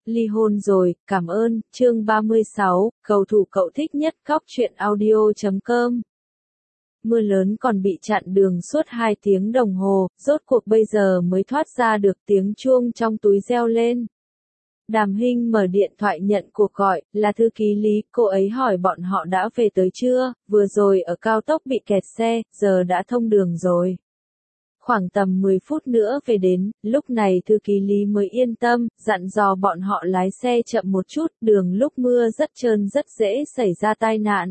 Ly hôn rồi, cảm ơn, chương 36, cầu thủ cậu thích nhất góc truyện audio.com. Mưa lớn còn bị chặn đường suốt 2 tiếng đồng hồ, rốt cuộc bây giờ mới thoát ra được tiếng chuông trong túi reo lên. Đàm Hinh mở điện thoại nhận cuộc gọi, là thư ký Lý, cô ấy hỏi bọn họ đã về tới chưa, vừa rồi ở cao tốc bị kẹt xe, giờ đã thông đường rồi. Khoảng tầm 10 phút nữa về đến, lúc này thư ký Lý mới yên tâm, dặn dò bọn họ lái xe chậm một chút, đường lúc mưa rất trơn rất dễ xảy ra tai nạn.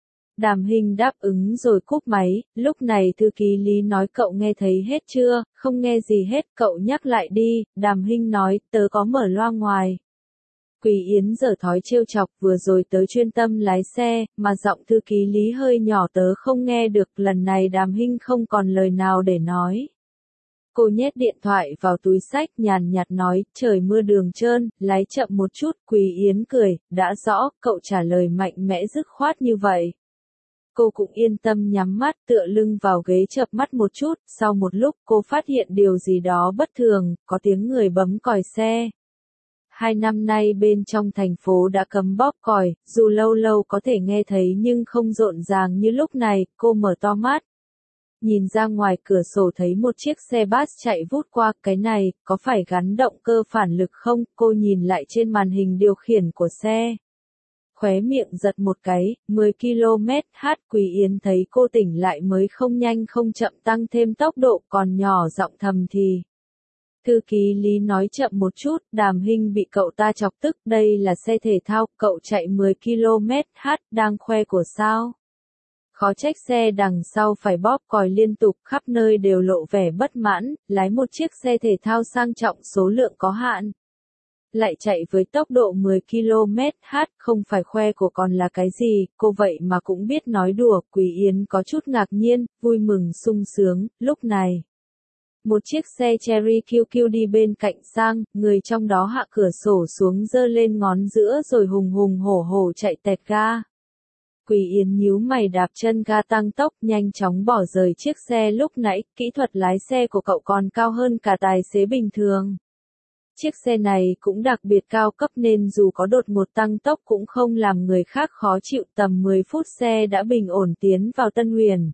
Đàm Hinh đáp ứng rồi cúp máy, lúc này thư ký Lý nói cậu nghe thấy hết chưa, không nghe gì hết, cậu nhắc lại đi, Đàm Hinh nói, tớ có mở loa ngoài. Quỳ Yến giở thói trêu chọc, vừa rồi tớ chuyên tâm lái xe, mà giọng thư ký Lý hơi nhỏ tớ không nghe được, lần này Đàm Hinh không còn lời nào để nói. Cô nhét điện thoại vào túi xách nhàn nhạt nói, trời mưa đường trơn, lái chậm một chút, Quỳ Yến cười, đã rõ, cậu trả lời mạnh mẽ dứt khoát như vậy. Cô cũng yên tâm nhắm mắt tựa lưng vào ghế chợp mắt một chút, sau một lúc cô phát hiện điều gì đó bất thường, có tiếng người bấm còi xe. 2 năm nay bên trong thành phố đã cấm bóp còi, dù lâu lâu có thể nghe thấy nhưng không rộn ràng như lúc này, cô mở to mắt. Nhìn ra ngoài cửa sổ thấy một chiếc xe bus chạy vút qua, cái này, có phải gắn động cơ phản lực không? Cô nhìn lại trên màn hình điều khiển của xe. Khóe miệng giật một cái, 10 km/h. Quỳ Yến thấy cô tỉnh lại mới không nhanh không chậm tăng thêm tốc độ, còn nhỏ giọng thầm thì. Thư ký Lý nói chậm một chút, Đàm Hinh bị cậu ta chọc tức, đây là xe thể thao, cậu chạy 10 km/h, đang khoe của sao? Khó trách xe đằng sau phải bóp còi liên tục, khắp nơi đều lộ vẻ bất mãn, lái một chiếc xe thể thao sang trọng số lượng có hạn. Lại chạy với tốc độ 10 km/h, không phải khoe của còn là cái gì, cô vậy mà cũng biết nói đùa, Quỳ Yến có chút ngạc nhiên, vui mừng sung sướng, lúc này. Một chiếc xe Cherry QQ đi bên cạnh sang, người trong đó hạ cửa sổ xuống giơ lên ngón giữa rồi hùng hùng hổ hổ chạy tẹt ga. Quỳ Yến nhíu mày đạp chân ga tăng tốc nhanh chóng bỏ rời chiếc xe lúc nãy, kỹ thuật lái xe của cậu còn cao hơn cả tài xế bình thường. Chiếc xe này cũng đặc biệt cao cấp nên dù có đột ngột tăng tốc cũng không làm người khác khó chịu, tầm 10 phút xe đã bình ổn tiến vào Tân Huyền.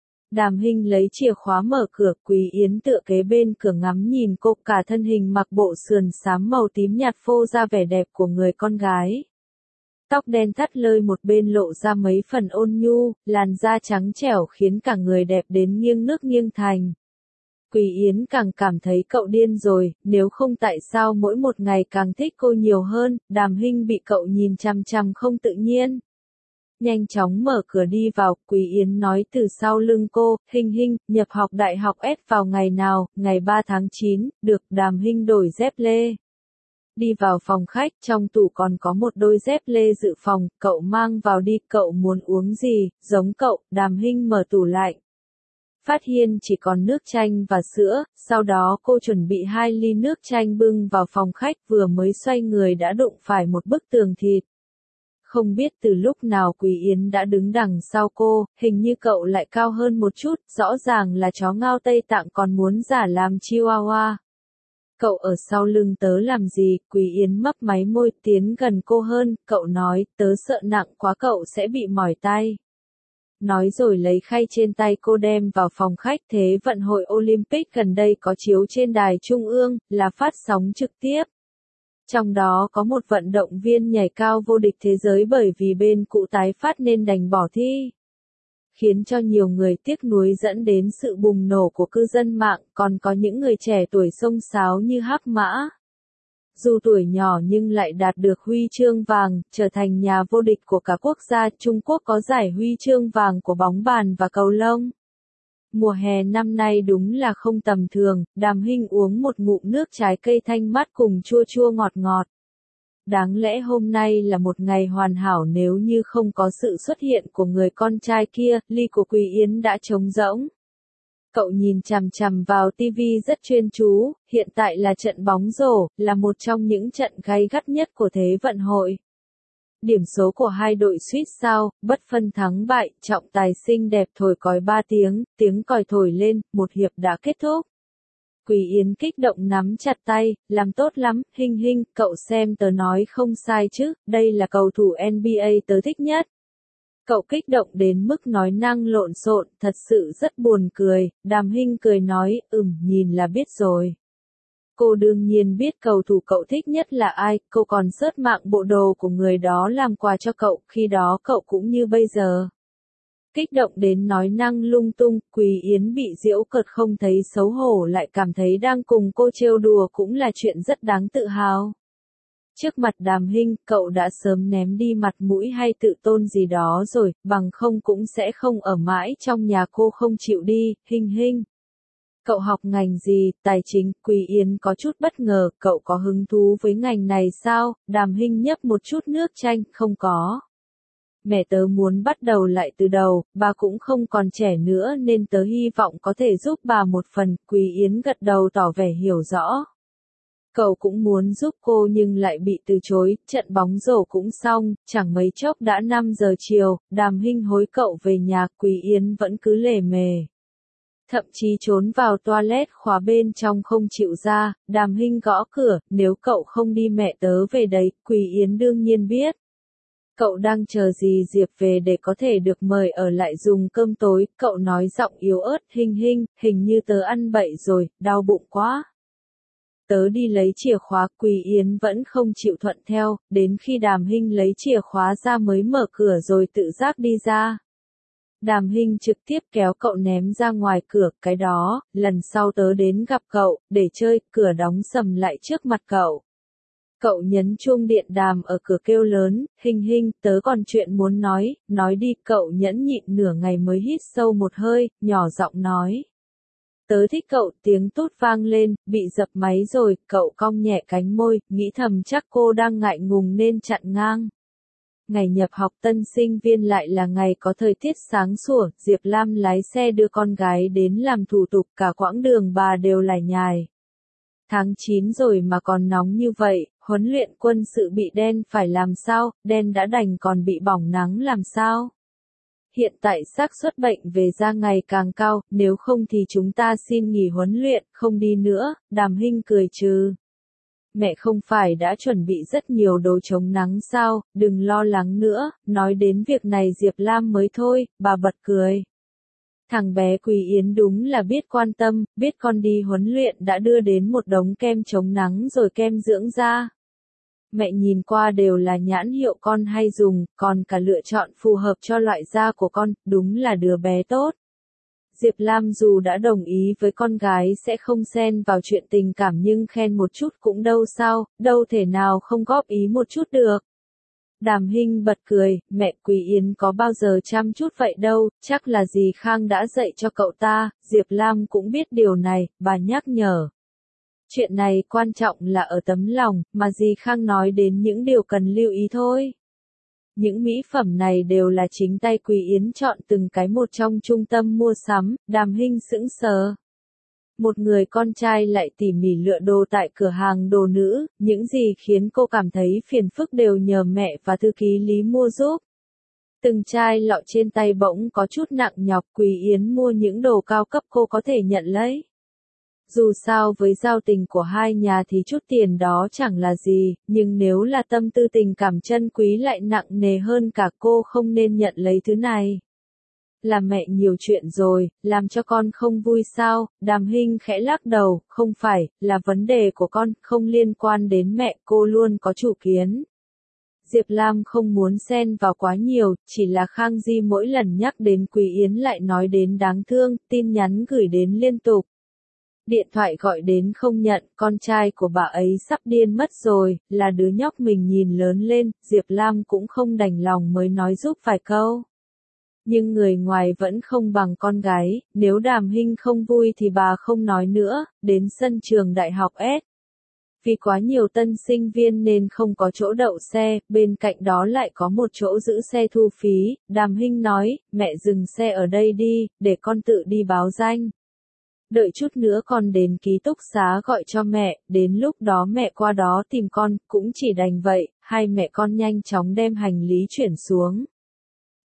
Đàm Hinh lấy chìa khóa mở cửa, Quỳ Yến tựa kế bên cửa ngắm nhìn cô, cả thân hình mặc bộ sườn xám màu tím nhạt phô ra vẻ đẹp của người con gái. Tóc đen thắt lơi một bên lộ ra mấy phần ôn nhu, làn da trắng trẻo khiến cả người đẹp đến nghiêng nước nghiêng thành. Quỳ Yến càng cảm thấy cậu điên rồi, nếu không tại sao mỗi một ngày càng thích cô nhiều hơn, Đàm Hinh bị cậu nhìn chằm chằm không tự nhiên. Nhanh chóng mở cửa đi vào, Quỳ Yến nói từ sau lưng cô, Hinh, nhập học đại học S vào ngày nào, ngày 3 tháng 9, được, Đàm Hinh đổi dép lê. Đi vào phòng khách, trong tủ còn có một đôi dép lê dự phòng, cậu mang vào đi, cậu muốn uống gì, giống cậu, Đàm Hinh mở tủ lạnh. Phát hiện chỉ còn nước chanh và sữa, sau đó cô chuẩn bị 2 ly nước chanh bưng vào phòng khách, vừa mới xoay người đã đụng phải một bức tường thịt. Không biết từ lúc nào Quỳ Yến đã đứng đằng sau cô, hình như cậu lại cao hơn một chút, rõ ràng là chó ngao Tây Tạng còn muốn giả làm Chihuahua. Cậu ở sau lưng tớ làm gì? Quỳ Yến mấp máy môi tiến gần cô hơn, cậu nói, tớ sợ nặng quá cậu sẽ bị mỏi tay. Nói rồi lấy khay trên tay cô đem vào phòng khách. Thế vận hội Olympic gần đây có chiếu trên đài trung ương, là phát sóng trực tiếp. Trong đó có một vận động viên nhảy cao vô địch thế giới bởi vì bên cũ tái phát nên đành bỏ thi. Khiến cho nhiều người tiếc nuối dẫn đến sự bùng nổ của cư dân mạng, còn có những người trẻ tuổi xông xáo như Hắc Mã. Dù tuổi nhỏ nhưng lại đạt được huy chương vàng, trở thành nhà vô địch của cả quốc gia. Trung Quốc có giải huy chương vàng của bóng bàn và cầu lông. Mùa hè năm nay đúng là không tầm thường, Đàm Hinh uống một ngụm nước trái cây thanh mát cùng chua chua ngọt ngọt. Đáng lẽ hôm nay là một ngày hoàn hảo nếu như không có sự xuất hiện của người con trai kia, ly của Quỳ Yến đã trống rỗng. Cậu nhìn chằm chằm vào tivi rất chuyên chú, hiện tại là trận bóng rổ, là một trong những trận gay gắt nhất của thế vận hội. Điểm số của hai đội suýt sao, bất phân thắng bại, trọng tài xinh đẹp thổi còi 3 tiếng, tiếng còi thổi lên, một hiệp đã kết thúc. Quỳ Yến kích động nắm chặt tay, làm tốt lắm, Hinh Hinh, cậu xem tớ nói không sai chứ, đây là cầu thủ NBA tớ thích nhất. Cậu kích động đến mức nói năng lộn xộn, thật sự rất buồn cười, Đàm Hinh cười nói, nhìn là biết rồi. Cô đương nhiên biết cầu thủ cậu thích nhất là ai, cô còn search mạng bộ đồ của người đó làm quà cho cậu, khi đó cậu cũng như bây giờ. Kích động đến nói năng lung tung, Quỳ Yến bị giễu cợt không thấy xấu hổ lại cảm thấy đang cùng cô trêu đùa cũng là chuyện rất đáng tự hào. Trước mặt Đàm Hinh, cậu đã sớm ném đi mặt mũi hay tự tôn gì đó rồi, bằng không cũng sẽ không ở mãi trong nhà cô không chịu đi, Hinh Hinh. Cậu học ngành gì, tài chính, Quỳ Yến có chút bất ngờ, cậu có hứng thú với ngành này sao, Đàm Hinh nhấp một chút nước chanh, không có. Mẹ tớ muốn bắt đầu lại từ đầu, bà cũng không còn trẻ nữa nên tớ hy vọng có thể giúp bà một phần, Quỳ Yến gật đầu tỏ vẻ hiểu rõ. Cậu cũng muốn giúp cô nhưng lại bị từ chối, trận bóng rổ cũng xong, chẳng mấy chốc đã 5 giờ chiều, Đàm Hinh hối cậu về nhà, Quỳ Yến vẫn cứ lề mề. Thậm chí trốn vào toilet khóa bên trong không chịu ra, Đàm Hinh gõ cửa, nếu cậu không đi mẹ tớ về đấy, Quỳ Yến đương nhiên biết. Cậu đang chờ gì Diệp về để có thể được mời ở lại dùng cơm tối, cậu nói giọng yếu ớt, Hinh Hinh, hình như tớ ăn bậy rồi, đau bụng quá. Tớ đi lấy chìa khóa, Quỳ Yến vẫn không chịu thuận theo, đến khi Đàm Hinh lấy chìa khóa ra mới mở cửa rồi tự giác đi ra. Đàm Hinh trực tiếp kéo cậu ném ra ngoài cửa, cái đó, lần sau tớ đến gặp cậu, để chơi, cửa đóng sầm lại trước mặt cậu. Cậu nhấn chuông điện đàm ở cửa kêu lớn, Hinh Hinh, tớ còn chuyện muốn nói đi, cậu nhẫn nhịn nửa ngày mới hít sâu một hơi, nhỏ giọng nói. Tớ thích cậu, tiếng tút vang lên, bị dập máy rồi, cậu cong nhẹ cánh môi, nghĩ thầm chắc cô đang ngại ngùng nên chặn ngang. Ngày nhập học tân sinh viên lại là ngày có thời tiết sáng sủa, Diệp Lam lái xe đưa con gái đến làm thủ tục, cả quãng đường bà đều lải nhải. Tháng 9 rồi mà còn nóng như vậy, huấn luyện quân sự bị đen phải làm sao, đen đã đành còn bị bỏng nắng làm sao? Hiện tại xác suất bệnh về da ngày càng cao, nếu không thì chúng ta xin nghỉ huấn luyện, không đi nữa, Đàm Hinh cười trừ. Mẹ không phải đã chuẩn bị rất nhiều đồ chống nắng sao, đừng lo lắng nữa, nói đến việc này Diệp Lam mới thôi, bà bật cười. Thằng bé Quỳ Yến đúng là biết quan tâm, biết con đi huấn luyện đã đưa đến một đống kem chống nắng rồi kem dưỡng da. Mẹ nhìn qua đều là nhãn hiệu con hay dùng, còn cả lựa chọn phù hợp cho loại da của con, đúng là đứa bé tốt. Diệp Lam dù đã đồng ý với con gái sẽ không xen vào chuyện tình cảm nhưng khen một chút cũng đâu sao, đâu thể nào không góp ý một chút được. Đàm Hinh bật cười, mẹ Quỳ Yến có bao giờ chăm chút vậy đâu, chắc là dì Khang đã dạy cho cậu ta, Diệp Lam cũng biết điều này, bà nhắc nhở. Chuyện này quan trọng là ở tấm lòng, mà dì Khang nói đến những điều cần lưu ý thôi. Những mỹ phẩm này đều là chính tay Quỳ Yến chọn từng cái một trong trung tâm mua sắm, Đàm Hinh sững sờ. Một người con trai lại tỉ mỉ lựa đồ tại cửa hàng đồ nữ, những gì khiến cô cảm thấy phiền phức đều nhờ mẹ và thư ký Lý mua giúp. Từng chai lọ trên tay bỗng có chút nặng nhọc, Quỳ Yến mua những đồ cao cấp cô có thể nhận lấy. Dù sao với giao tình của hai nhà thì chút tiền đó chẳng là gì, nhưng nếu là tâm tư tình cảm chân quý lại nặng nề hơn cả cô không nên nhận lấy thứ này. Là mẹ nhiều chuyện rồi, làm cho con không vui sao, Đàm Hinh khẽ lắc đầu, không phải, là vấn đề của con, không liên quan đến mẹ, cô luôn có chủ kiến. Diệp Lam không muốn xen vào quá nhiều, chỉ là Khang Di mỗi lần nhắc đến Quỳ Yến lại nói đến đáng thương, tin nhắn gửi đến liên tục. Điện thoại gọi đến không nhận, con trai của bà ấy sắp điên mất rồi, là đứa nhóc mình nhìn lớn lên, Diệp Lam cũng không đành lòng mới nói giúp vài câu. Nhưng người ngoài vẫn không bằng con gái, nếu Đàm Hinh không vui thì bà không nói nữa, đến sân trường đại học S. Vì quá nhiều tân sinh viên nên không có chỗ đậu xe, bên cạnh đó lại có một chỗ giữ xe thu phí, Đàm Hinh nói, mẹ dừng xe ở đây đi, để con tự đi báo danh. Đợi chút nữa con đến ký túc xá gọi cho mẹ, đến lúc đó mẹ qua đó tìm con, cũng chỉ đành vậy, hai mẹ con nhanh chóng đem hành lý chuyển xuống.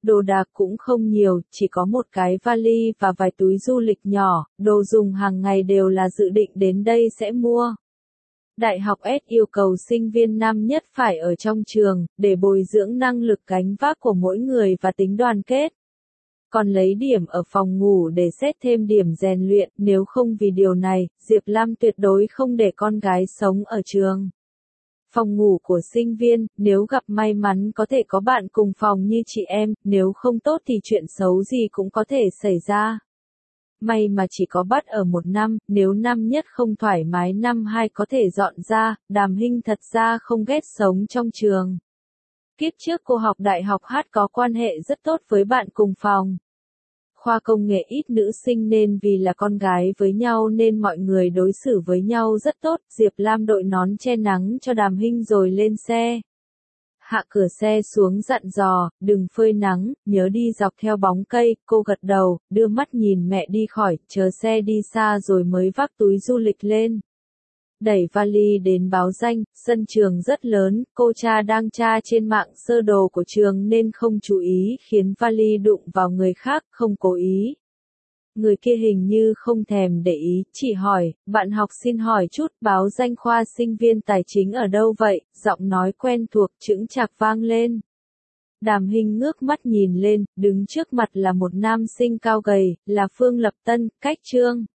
Đồ đạc cũng không nhiều, chỉ có một cái vali và vài túi du lịch nhỏ, đồ dùng hàng ngày đều là dự định đến đây sẽ mua. Đại học S yêu cầu sinh viên năm nhất phải ở trong trường, để bồi dưỡng năng lực gánh vác của mỗi người và tính đoàn kết. Còn lấy điểm ở phòng ngủ để xét thêm điểm rèn luyện, nếu không vì điều này, Diệp Lam tuyệt đối không để con gái sống ở trường. Phòng ngủ của sinh viên, nếu gặp may mắn có thể có bạn cùng phòng như chị em, nếu không tốt thì chuyện xấu gì cũng có thể xảy ra. May mà chỉ có bắt ở một năm, nếu năm nhất không thoải mái năm hai có thể dọn ra, Đàm Hinh thật ra không ghét sống trong trường. Kiếp trước cô học đại học hát có quan hệ rất tốt với bạn cùng phòng. Khoa công nghệ ít nữ sinh nên vì là con gái với nhau nên mọi người đối xử với nhau rất tốt. Diệp Lam đội nón che nắng cho Đàm Hinh rồi lên xe. Hạ cửa xe xuống dặn dò, đừng phơi nắng, nhớ đi dọc theo bóng cây. Cô gật đầu, đưa mắt nhìn mẹ đi khỏi, chờ xe đi xa rồi mới vác túi du lịch lên. Đẩy vali đến báo danh, sân trường rất lớn, cô cha đang tra trên mạng sơ đồ của trường nên không chú ý khiến vali đụng vào người khác, không cố ý. Người kia hình như không thèm để ý, chỉ hỏi, bạn học xin hỏi chút, báo danh khoa sinh viên tài chính ở đâu vậy, giọng nói quen thuộc chững chạc vang lên. Đàm Hinh ngước mắt nhìn lên, đứng trước mặt là một nam sinh cao gầy, là Phương Lập Tân, cách Trương